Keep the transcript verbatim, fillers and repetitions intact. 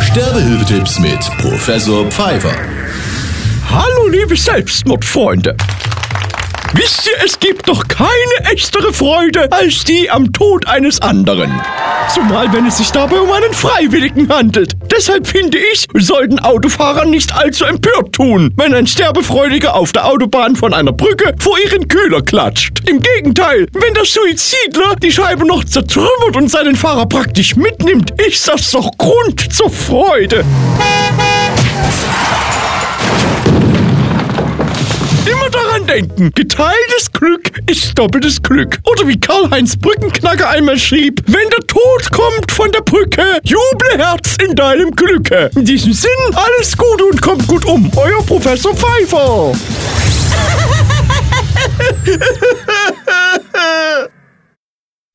Sterbehilfetipps mit Professor Pfeiffer. Hallo liebe Selbstmordfreunde. Wisst ihr, es gibt doch keine echtere Freude als die am Tod eines anderen. Zumal, wenn es sich dabei um einen Freiwilligen handelt. Deshalb finde ich, sollten Autofahrer nicht allzu empört tun, wenn ein Sterbefreudiger auf der Autobahn von einer Brücke vor ihren Kühler klatscht. Im Gegenteil, wenn der Suizidler die Scheibe noch zertrümmert und seinen Fahrer praktisch mitnimmt, ist das doch Grund zur Freude. Immer daran denken, geteiltes Glück ist doppeltes Glück. Oder wie Karl-Heinz Brückenknacker einmal schrieb, wenn der Tod kommt von der Brücke, juble Herz in deinem Glücke. In diesem Sinn, alles Gute und kommt gut um. Euer Professor Pfeiffer.